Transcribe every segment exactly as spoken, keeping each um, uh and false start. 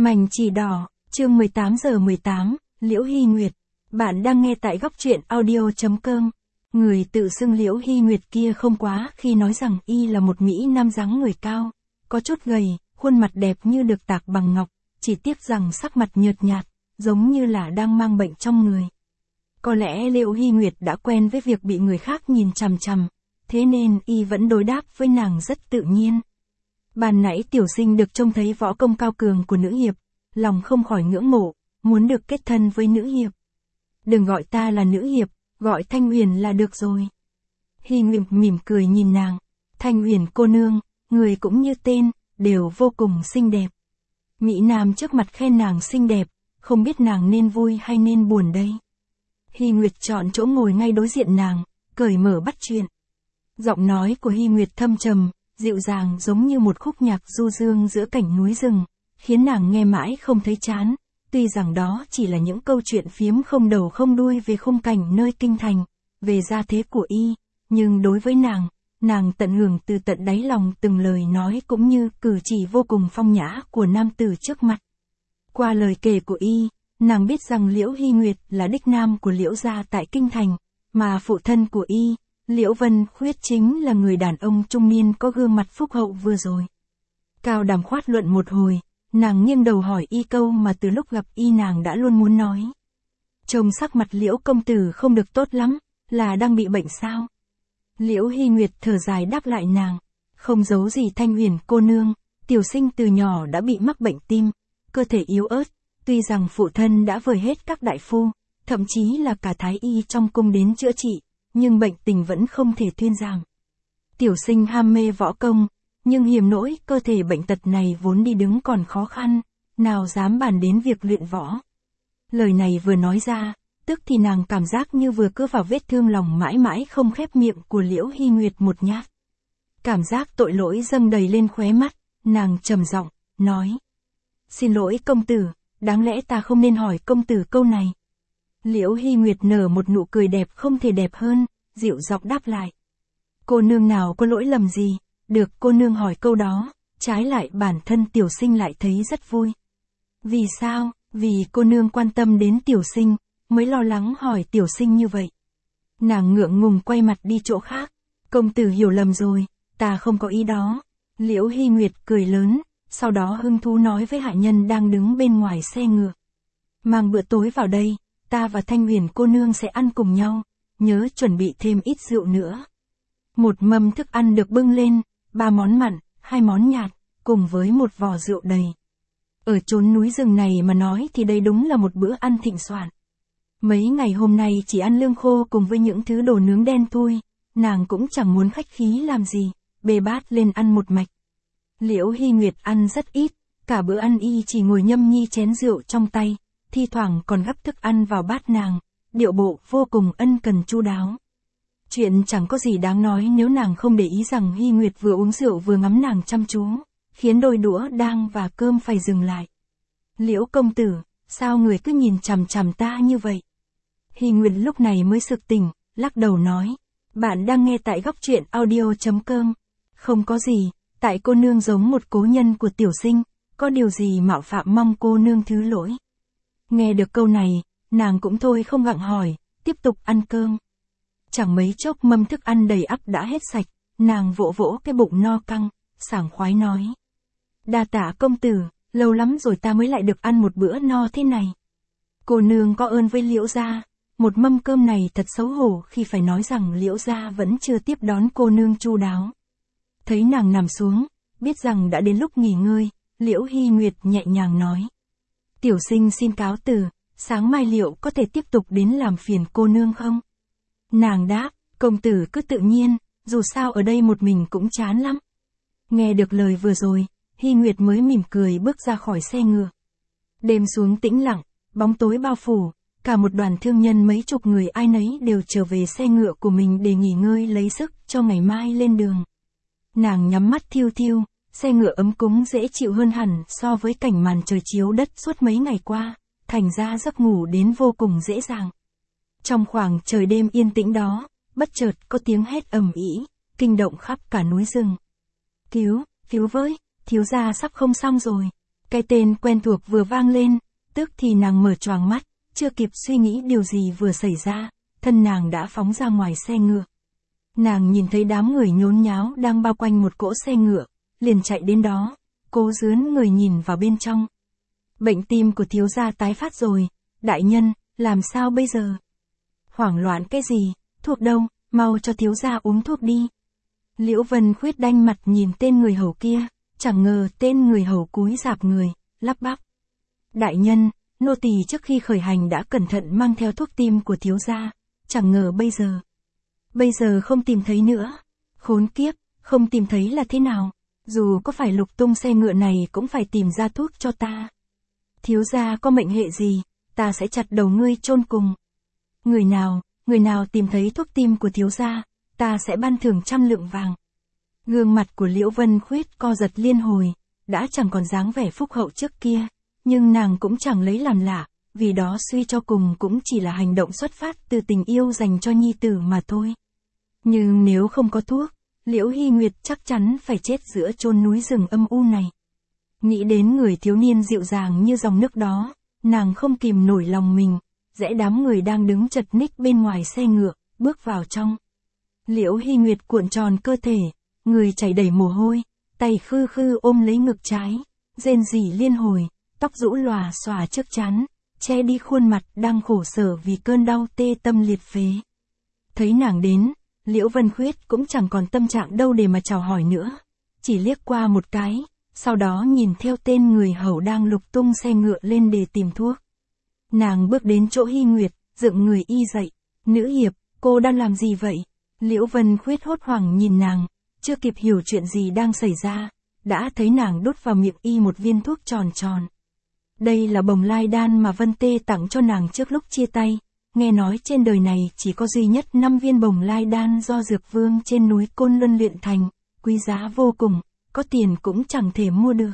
Mảnh chỉ đỏ, chương mười tám giờ mười tám, Liễu Hy Nguyệt. Bạn đang nghe tại góc truyện audio chấm com. Người tự xưng Liễu Hy Nguyệt kia không quá khi nói rằng y là một mỹ nam dáng người cao, có chút gầy, khuôn mặt đẹp như được tạc bằng ngọc, chỉ tiếc rằng sắc mặt nhợt nhạt, giống như là đang mang bệnh trong người. Có lẽ Liễu Hy Nguyệt đã quen với việc bị người khác nhìn chằm chằm, thế nên y vẫn đối đáp với nàng rất tự nhiên. Ban nãy tiểu sinh được trông thấy võ công cao cường của nữ hiệp, lòng không khỏi ngưỡng mộ, muốn được kết thân với nữ hiệp. Đừng gọi ta là nữ hiệp, gọi Thanh Huyền là được rồi. Hy Nguyệt mỉm cười nhìn nàng, Thanh Huyền cô nương, người cũng như tên, đều vô cùng xinh đẹp. Mỹ Nam trước mặt khen nàng xinh đẹp, không biết nàng nên vui hay nên buồn đây. Hy Nguyệt chọn chỗ ngồi ngay đối diện nàng, cởi mở bắt chuyện. Giọng nói của Hy Nguyệt thâm trầm, dịu dàng giống như một khúc nhạc du dương giữa cảnh núi rừng, khiến nàng nghe mãi không thấy chán, tuy rằng đó chỉ là những câu chuyện phiếm không đầu không đuôi về khung cảnh nơi kinh thành, về gia thế của y, nhưng đối với nàng, nàng tận hưởng từ tận đáy lòng từng lời nói cũng như cử chỉ vô cùng phong nhã của nam tử trước mặt. Qua lời kể của y, nàng biết rằng Liễu Hy Nguyệt là đích nam của Liễu gia tại kinh thành, mà phụ thân của y, Liễu Vân Khuyết chính là người đàn ông trung niên có gương mặt phúc hậu vừa rồi. Cao đàm khoát luận một hồi, nàng nghiêng đầu hỏi y câu mà từ lúc gặp y nàng đã luôn muốn nói. Trông sắc mặt Liễu công tử không được tốt lắm, là đang bị bệnh sao? Liễu Hy Nguyệt thở dài đáp lại nàng, không giấu gì Thanh Huyền cô nương, tiểu sinh từ nhỏ đã bị mắc bệnh tim, cơ thể yếu ớt, tuy rằng phụ thân đã vời hết các đại phu, thậm chí là cả thái y trong cung đến chữa trị, nhưng bệnh tình vẫn không thể thuyên giảm. Tiểu sinh ham mê võ công, nhưng hiềm nỗi cơ thể bệnh tật này vốn đi đứng còn khó khăn, nào dám bàn đến việc luyện võ. Lời này vừa nói ra, tức thì nàng cảm giác như vừa cứa vào vết thương lòng mãi mãi không khép miệng của Liễu Hy Nguyệt một nhát. Cảm giác tội lỗi dâng đầy lên khóe mắt, nàng trầm giọng, nói. Xin lỗi công tử, đáng lẽ ta không nên hỏi công tử câu này. Liễu Hy Nguyệt nở một nụ cười đẹp không thể đẹp hơn, dịu giọng đáp lại. Cô nương nào có lỗi lầm gì, được cô nương hỏi câu đó, trái lại bản thân tiểu sinh lại thấy rất vui. Vì sao? Vì cô nương quan tâm đến tiểu sinh, mới lo lắng hỏi tiểu sinh như vậy. Nàng ngượng ngùng quay mặt đi chỗ khác. Công tử hiểu lầm rồi, ta không có ý đó. Liễu Hy Nguyệt cười lớn, sau đó hưng thú nói với hạ nhân đang đứng bên ngoài xe ngựa. Mang bữa tối vào đây, ta và Thanh Huyền cô nương sẽ ăn cùng nhau, nhớ chuẩn bị thêm ít rượu nữa. Một mâm thức ăn được bưng lên, ba món mặn, hai món nhạt, cùng với một vò rượu đầy. Ở chốn núi rừng này mà nói thì đây đúng là một bữa ăn thịnh soạn. Mấy ngày hôm nay chỉ ăn lương khô cùng với những thứ đồ nướng đen thui, nàng cũng chẳng muốn khách khí làm gì, bê bát lên ăn một mạch. Liễu Hy Nguyệt ăn rất ít, cả bữa ăn y chỉ ngồi nhâm nhi chén rượu trong tay, thi thoảng còn gắp thức ăn vào bát nàng, điệu bộ vô cùng ân cần chu đáo. Chuyện chẳng có gì đáng nói nếu nàng không để ý rằng Hy Nguyệt vừa uống rượu vừa ngắm nàng chăm chú, khiến đôi đũa đang và cơm phải dừng lại. Liễu công tử, sao người cứ nhìn chằm chằm ta như vậy? Hy Nguyệt lúc này mới sực tỉnh, lắc đầu nói. Bạn đang nghe tại góc truyện audio chấm com. Không có gì, tại cô nương giống một cố nhân của tiểu sinh, có điều gì mạo phạm mong cô nương thứ lỗi. Nghe được câu này, nàng cũng thôi không gặng hỏi, tiếp tục ăn cơm. Chẳng mấy chốc mâm thức ăn đầy ắp đã hết sạch, nàng vỗ vỗ cái bụng no căng, sảng khoái nói. Đa tạ công tử, lâu lắm rồi ta mới lại được ăn một bữa no thế này. Cô nương có ơn với Liễu gia, một mâm cơm này thật xấu hổ khi phải nói rằng Liễu gia vẫn chưa tiếp đón cô nương chu đáo. Thấy nàng nằm xuống, biết rằng đã đến lúc nghỉ ngơi, Liễu Hy Nguyệt nhẹ nhàng nói. Tiểu sinh xin cáo từ, sáng mai liệu có thể tiếp tục đến làm phiền cô nương không? Nàng đáp, công tử cứ tự nhiên, dù sao ở đây một mình cũng chán lắm. Nghe được lời vừa rồi, Hy Nguyệt mới mỉm cười bước ra khỏi xe ngựa. Đêm xuống tĩnh lặng, bóng tối bao phủ, cả một đoàn thương nhân mấy chục người ai nấy đều trở về xe ngựa của mình để nghỉ ngơi lấy sức cho ngày mai lên đường. Nàng nhắm mắt thiêu thiêu, xe ngựa ấm cúng dễ chịu hơn hẳn so với cảnh màn trời chiếu đất suốt mấy ngày qua, thành ra giấc ngủ đến vô cùng dễ dàng. Trong khoảng trời đêm yên tĩnh đó, bất chợt có tiếng hét ầm ĩ, kinh động khắp cả núi rừng. Cứu, cứu với, thiếu gia sắp không xong rồi. Cái tên quen thuộc vừa vang lên, tức thì nàng mở choàng mắt, chưa kịp suy nghĩ điều gì vừa xảy ra, thân nàng đã phóng ra ngoài xe ngựa. Nàng nhìn thấy đám người nhốn nháo đang bao quanh một cỗ xe ngựa, liền chạy đến đó, cố dướn người nhìn vào bên trong. Bệnh tim của thiếu gia tái phát rồi, đại nhân, làm sao bây giờ? Hoảng loạn cái gì, thuốc đâu, mau cho thiếu gia uống thuốc đi. Liễu Vân Khuyết đanh mặt nhìn tên người hầu kia, chẳng ngờ tên người hầu cúi rạp người, lắp bắp. Đại nhân, nô tỳ trước khi khởi hành đã cẩn thận mang theo thuốc tim của thiếu gia, chẳng ngờ bây giờ. Bây giờ không tìm thấy nữa. Khốn kiếp, không tìm thấy là thế nào? Dù có phải lục tung xe ngựa này cũng phải tìm ra thuốc cho ta. Thiếu gia có mệnh hệ gì, ta sẽ chặt đầu ngươi chôn cùng. Người nào, người nào tìm thấy thuốc tim của thiếu gia, ta sẽ ban thưởng trăm lượng vàng. Gương mặt của Liễu Vân Khuyết co giật liên hồi, đã chẳng còn dáng vẻ phúc hậu trước kia, nhưng nàng cũng chẳng lấy làm lạ, vì đó suy cho cùng cũng chỉ là hành động xuất phát từ tình yêu dành cho nhi tử mà thôi. Nhưng nếu không có thuốc, Liễu Hy Nguyệt chắc chắn phải chết giữa chôn núi rừng âm u này. Nghĩ đến người thiếu niên dịu dàng như dòng nước đó, nàng không kìm nổi lòng mình, rẽ đám người đang đứng chật ních bên ngoài xe ngựa, bước vào trong. Liễu Hy Nguyệt cuộn tròn cơ thể, người chảy đầy mồ hôi, tay khư khư ôm lấy ngực trái, rên rỉ liên hồi, tóc rũ lòa xòa trước trán, che đi khuôn mặt đang khổ sở vì cơn đau tê tâm liệt phế. Thấy nàng đến, Liễu Vân Khuyết cũng chẳng còn tâm trạng đâu để mà chào hỏi nữa, chỉ liếc qua một cái, sau đó nhìn theo tên người hầu đang lục tung xe ngựa lên để tìm thuốc. Nàng bước đến chỗ Hy Nguyệt, dựng người y dậy, nữ hiệp, cô đang làm gì vậy? Liễu Vân Khuyết hốt hoảng nhìn nàng, chưa kịp hiểu chuyện gì đang xảy ra, đã thấy nàng đút vào miệng y một viên thuốc tròn tròn. Đây là bồng lai đan mà Vân Tê tặng cho nàng trước lúc chia tay, nghe nói trên đời này chỉ có duy nhất năm viên bồng lai đan do Dược Vương trên núi Côn Luân luyện thành, quý giá vô cùng, có tiền cũng chẳng thể mua được.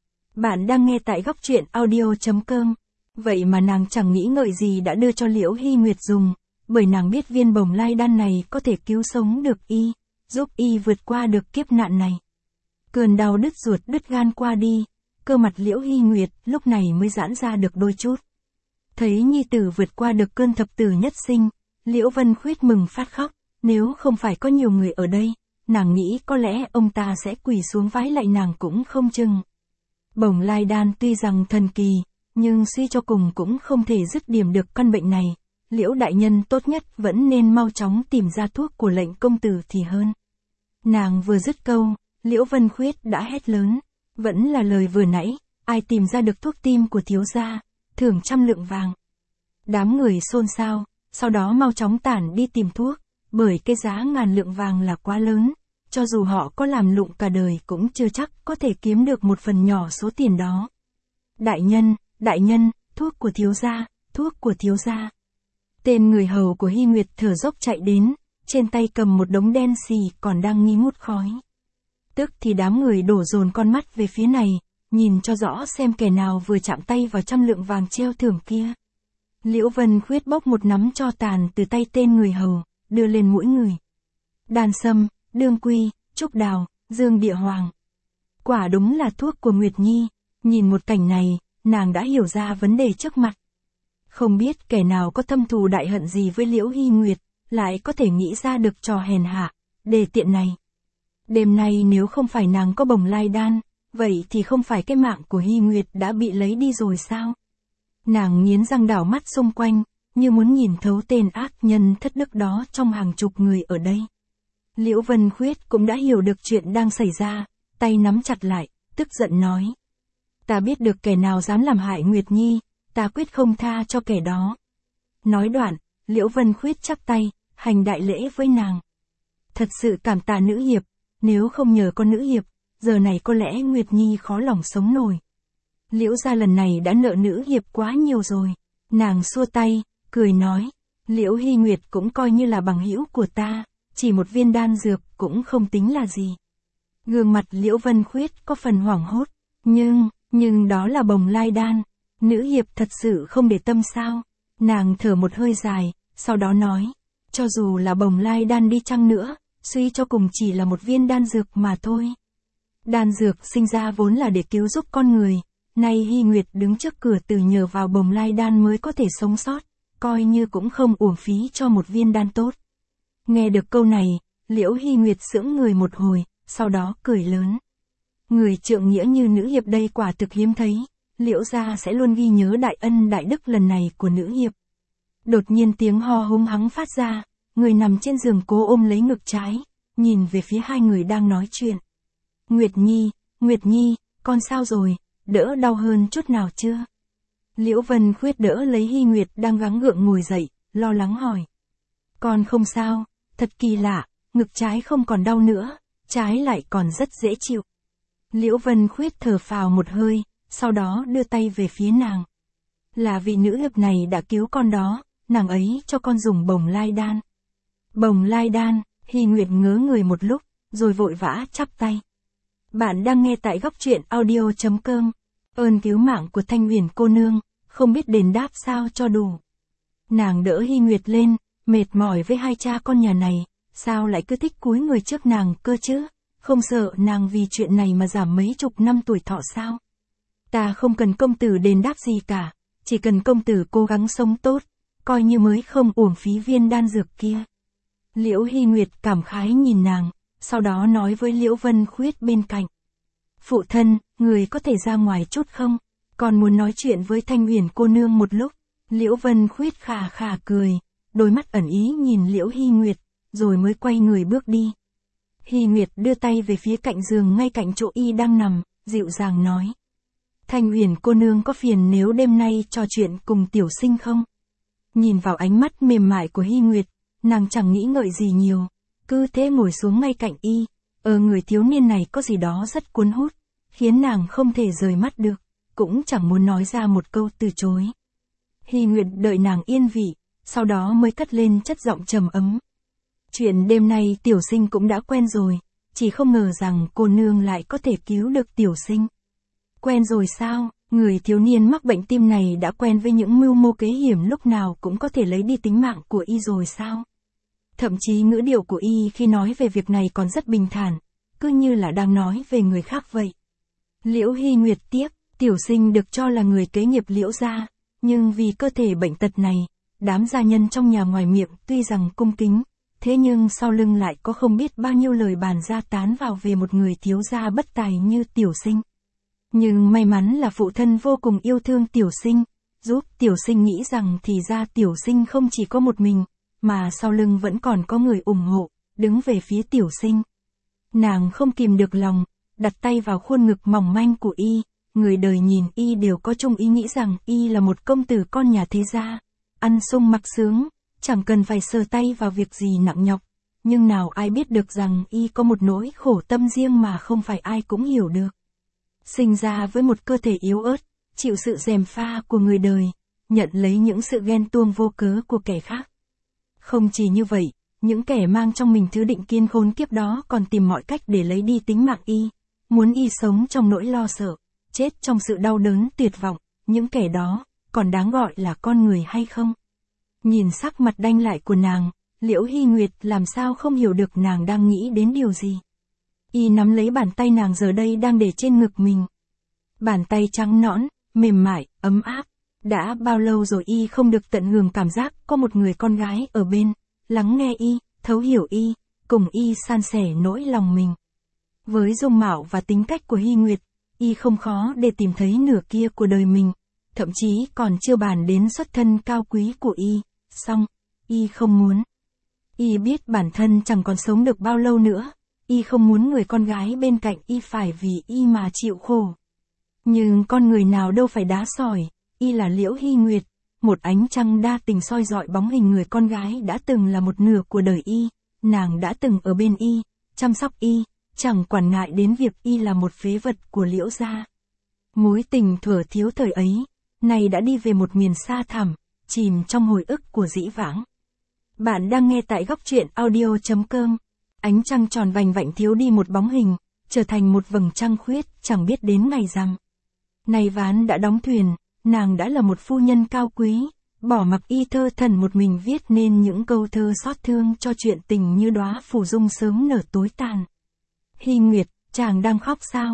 Bạn đang nghe tại góc truyện audio chấm com. Vậy mà nàng chẳng nghĩ ngợi gì đã đưa cho Liễu Hy Nguyệt dùng, bởi nàng biết viên bồng lai đan này có thể cứu sống được y, giúp y vượt qua được kiếp nạn này. Cơn đau đứt ruột đứt gan qua đi, cơ mặt Liễu Hy Nguyệt lúc này mới giãn ra được đôi chút. Thấy nhi tử vượt qua được cơn thập tử nhất sinh, Liễu Vân Khuyết mừng phát khóc, nếu không phải có nhiều người ở đây, nàng nghĩ có lẽ ông ta sẽ quỳ xuống vái lạy nàng cũng không chừng. Bồng lai đan tuy rằng thần kỳ, nhưng suy cho cùng cũng không thể dứt điểm được căn bệnh này, Liễu đại nhân tốt nhất vẫn nên mau chóng tìm ra thuốc của lệnh công tử thì hơn. Nàng vừa dứt câu, Liễu Vân Khuyết đã hét lớn, vẫn là lời vừa nãy, ai tìm ra được thuốc tim của thiếu gia, thưởng trăm lượng vàng. Đám người xôn xao, sau đó mau chóng tản đi tìm thuốc, bởi cái giá ngàn lượng vàng là quá lớn, cho dù họ có làm lụng cả đời cũng chưa chắc có thể kiếm được một phần nhỏ số tiền đó. Đại nhân, đại nhân, thuốc của thiếu gia, thuốc của thiếu gia. Tên người hầu của Hy Nguyệt thở dốc chạy đến, trên tay cầm một đống đen xì còn đang nghi ngút khói. Tức thì đám người đổ dồn con mắt về phía này, nhìn cho rõ xem kẻ nào vừa chạm tay vào trăm lượng vàng treo thưởng kia. Liễu Vân Khuyết bốc một nắm tro tàn từ tay tên người hầu, đưa lên mỗi người. Đan sâm, đương quy, trúc đào, dương địa hoàng. Quả đúng là thuốc của Nguyệt Nhi, nhìn một cảnh này, nàng đã hiểu ra vấn đề trước mặt. Không biết kẻ nào có thâm thù đại hận gì với Liễu Hy Nguyệt, lại có thể nghĩ ra được trò hèn hạ, đề tiện này. Đêm nay nếu không phải nàng có bồng lai đan, vậy thì không phải cái mạng của Hy Nguyệt đã bị lấy đi rồi sao? Nàng nghiến răng đảo mắt xung quanh, như muốn nhìn thấu tên ác nhân thất đức đó trong hàng chục người ở đây. Liễu Vân Khuyết cũng đã hiểu được chuyện đang xảy ra, tay nắm chặt lại, tức giận nói. Ta biết được kẻ nào dám làm hại Nguyệt Nhi, ta quyết không tha cho kẻ đó. Nói đoạn, Liễu Vân Khuyết chắp tay, hành đại lễ với nàng. Thật sự cảm tạ nữ hiệp, nếu không nhờ con nữ hiệp, giờ này có lẽ Nguyệt Nhi khó lòng sống nổi. Liễu gia lần này đã nợ nữ hiệp quá nhiều rồi. Nàng xua tay, cười nói, Liễu Hy Nguyệt cũng coi như là bằng hữu của ta, chỉ một viên đan dược cũng không tính là gì. Gương mặt Liễu Vân Khuyết có phần hoảng hốt, nhưng, nhưng đó là bồng lai đan, nữ hiệp thật sự không để tâm sao? Nàng thở một hơi dài, sau đó nói, cho dù là bồng lai đan đi chăng nữa, suy cho cùng chỉ là một viên đan dược mà thôi. Đan dược sinh ra vốn là để cứu giúp con người, Nay Hy Nguyệt đứng trước cửa từ nhờ vào bồng lai đan mới có thể sống sót, coi như cũng không uổng phí cho một viên đan tốt. Nghe được câu này, Liễu Hy Nguyệt sững người một hồi, sau đó cười lớn. Người trượng nghĩa như nữ hiệp đây quả thực hiếm thấy, Liễu gia sẽ luôn ghi nhớ đại ân đại đức lần này của nữ hiệp. Đột nhiên tiếng ho húng hắng phát ra, người nằm trên giường cố ôm lấy ngực trái, nhìn về phía hai người đang nói chuyện. Nguyệt Nhi, Nguyệt Nhi, con sao rồi, đỡ đau hơn chút nào chưa? Liễu Vân Khuyết đỡ lấy Hy Nguyệt đang gắng gượng ngồi dậy, lo lắng hỏi. Con không sao, thật kỳ lạ, ngực trái không còn đau nữa, trái lại còn rất dễ chịu. Liễu Vân Khuyết thở phào một hơi, sau đó đưa tay về phía nàng. Là vị nữ hiệp này đã cứu con đó, nàng ấy cho con dùng bồng lai đan. Bồng lai đan, Hy Nguyệt ngớ người một lúc, rồi vội vã chắp tay. Bạn đang nghe tại góc truyện audio chấm com. Ơn cứu mạng của Thanh Huyền cô nương, không biết đền đáp sao cho đủ. Nàng đỡ Hy Nguyệt lên, mệt mỏi với hai cha con nhà này, sao lại cứ thích cúi người trước nàng cơ chứ? Không sợ nàng vì chuyện này mà giảm mấy chục năm tuổi thọ sao? Ta không cần công tử đền đáp gì cả, chỉ cần công tử cố gắng sống tốt, coi như mới không uổng phí viên đan dược kia. Liễu Hy Nguyệt cảm khái nhìn nàng, sau đó nói với Liễu Vân Khuyết bên cạnh. Phụ thân, người có thể ra ngoài chút không? Còn muốn nói chuyện với Thanh Huyền cô nương một lúc. Liễu Vân Khuyết khà khà cười, đôi mắt ẩn ý nhìn Liễu Hy Nguyệt, rồi mới quay người bước đi. Hy Nguyệt đưa tay về phía cạnh giường ngay cạnh chỗ y đang nằm, dịu dàng nói. Thanh Huyền cô nương có phiền nếu đêm nay trò chuyện cùng tiểu sinh không? Nhìn vào ánh mắt mềm mại của Hy Nguyệt, nàng chẳng nghĩ ngợi gì nhiều, cứ thế ngồi xuống ngay cạnh y. Ở người thiếu niên này có gì đó rất cuốn hút, khiến nàng không thể rời mắt được, cũng chẳng muốn nói ra một câu từ chối. Hy Nguyệt đợi nàng yên vị, sau đó mới cất lên chất giọng trầm ấm. Chuyện đêm nay tiểu sinh cũng đã quen rồi, chỉ không ngờ rằng cô nương lại có thể cứu được tiểu sinh. Quen rồi sao? Người thiếu niên mắc bệnh tim này đã quen với những mưu mô kế hiểm lúc nào cũng có thể lấy đi tính mạng của y rồi sao? Thậm chí ngữ điệu của y khi nói về việc này còn rất bình thản, cứ như là đang nói về người khác vậy. Liễu Hy Nguyệt tiếp, tiểu sinh được cho là người kế nghiệp Liễu gia, nhưng vì cơ thể bệnh tật này, đám gia nhân trong nhà ngoài miệng tuy rằng cung kính, thế nhưng sau lưng lại có không biết bao nhiêu lời bàn ra tán vào về một người thiếu gia bất tài như tiểu sinh. Nhưng may mắn là phụ thân vô cùng yêu thương tiểu sinh, giúp tiểu sinh nghĩ rằng thì ra tiểu sinh không chỉ có một mình, mà sau lưng vẫn còn có người ủng hộ, đứng về phía tiểu sinh. Nàng không kìm được lòng, đặt tay vào khuôn ngực mỏng manh của y, người đời nhìn y đều có chung ý nghĩ rằng y là một công tử con nhà thế gia, ăn sung mặc sướng, chẳng cần phải sờ tay vào việc gì nặng nhọc, nhưng nào ai biết được rằng y có một nỗi khổ tâm riêng mà không phải ai cũng hiểu được. Sinh ra với một cơ thể yếu ớt, chịu sự gièm pha của người đời, nhận lấy những sự ghen tuông vô cớ của kẻ khác. Không chỉ như vậy, những kẻ mang trong mình thứ định kiên khốn kiếp đó còn tìm mọi cách để lấy đi tính mạng y, muốn y sống trong nỗi lo sợ, chết trong sự đau đớn tuyệt vọng, những kẻ đó, còn đáng gọi là con người hay không? Nhìn sắc mặt đanh lại của nàng, Liễu Hy Nguyệt làm sao không hiểu được nàng đang nghĩ đến điều gì. Y nắm lấy bàn tay nàng giờ đây đang để trên ngực mình. Bàn tay trắng nõn, mềm mại, ấm áp. Đã bao lâu rồi y không được tận hưởng cảm giác có một người con gái ở bên, lắng nghe y, thấu hiểu y, cùng y san sẻ nỗi lòng mình. Với dung mạo và tính cách của Hy Nguyệt, y không khó để tìm thấy nửa kia của đời mình, thậm chí còn chưa bàn đến xuất thân cao quý của y, song, y không muốn. Y biết bản thân chẳng còn sống được bao lâu nữa, y không muốn người con gái bên cạnh y phải vì y mà chịu khổ. Nhưng con người nào đâu phải đá sỏi, y là Liễu Hy Nguyệt, một ánh trăng đa tình soi dọi bóng hình người con gái đã từng là một nửa của đời y, nàng đã từng ở bên y, chăm sóc y, chẳng quản ngại đến việc y là một phế vật của Liễu gia. Mối tình thuở thiếu thời ấy, nay đã đi về một miền xa thẳm, chìm trong hồi ức của dĩ vãng. Bạn đang nghe tại góc truyện audio chấm com. Ánh trăng tròn vành vạnh thiếu đi một bóng hình, trở thành một vầng trăng khuyết, chẳng biết đến ngày rằm. Nay ván đã đóng thuyền, nàng đã là một phu nhân cao quý, bỏ mặc y thơ thần một mình viết nên những câu thơ xót thương cho chuyện tình như đóa phù dung sớm nở tối tàn. Hy Nguyệt, chàng đang khóc sao?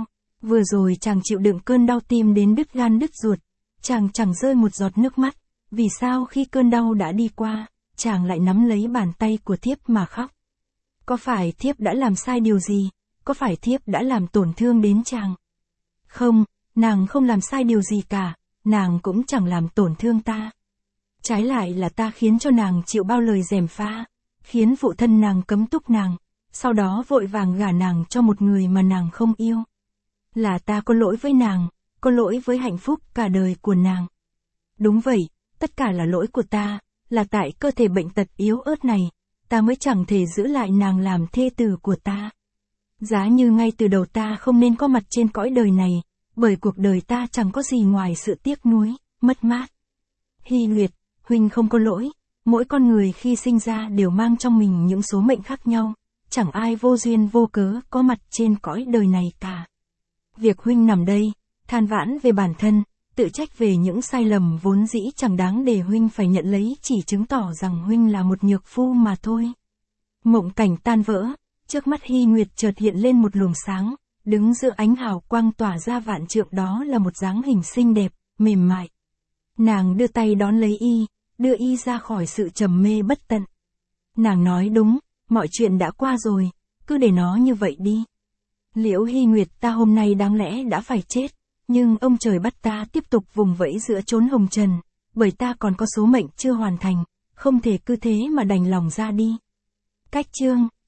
Vừa rồi chàng chịu đựng cơn đau tim đến đứt gan đứt ruột, chàng chẳng rơi một giọt nước mắt, vì sao khi cơn đau đã đi qua, chàng lại nắm lấy bàn tay của thiếp mà khóc? Có phải thiếp đã làm sai điều gì? Có phải thiếp đã làm tổn thương đến chàng? Không, nàng không làm sai điều gì cả, nàng cũng chẳng làm tổn thương ta. Trái lại là ta khiến cho nàng chịu bao lời gièm pha, khiến phụ thân nàng cấm túc nàng, sau đó vội vàng gả nàng cho một người mà nàng không yêu. Là ta có lỗi với nàng, có lỗi với hạnh phúc cả đời của nàng. Đúng vậy, tất cả là lỗi của ta, là tại cơ thể bệnh tật yếu ớt này, ta mới chẳng thể giữ lại nàng làm thê tử của ta. Giá như ngay từ đầu ta không nên có mặt trên cõi đời này, bởi cuộc đời ta chẳng có gì ngoài sự tiếc nuối, mất mát. Hy Nguyệt, huynh không có lỗi, mỗi con người khi sinh ra đều mang trong mình những số mệnh khác nhau, chẳng ai vô duyên vô cớ có mặt trên cõi đời này cả. Việc huynh nằm đây, than vãn về bản thân, tự trách về những sai lầm vốn dĩ chẳng đáng để huynh phải nhận lấy, chỉ chứng tỏ rằng huynh là một nhược phu mà thôi. Mộng cảnh tan vỡ, trước mắt Hy Nguyệt chợt hiện lên một luồng sáng, đứng giữa ánh hào quang tỏa ra vạn trượng, đó là một dáng hình xinh đẹp, mềm mại. Nàng đưa tay đón lấy y, đưa y ra khỏi sự trầm mê bất tận. Nàng nói đúng, mọi chuyện đã qua rồi, cứ để nó như vậy đi. Liễu Hy Nguyệt, ta hôm nay đáng lẽ đã phải chết, nhưng ông trời bắt ta tiếp tục vùng vẫy giữa chốn hồng trần, bởi ta còn có số mệnh chưa hoàn thành, không thể cứ thế mà đành lòng ra đi. Cách chương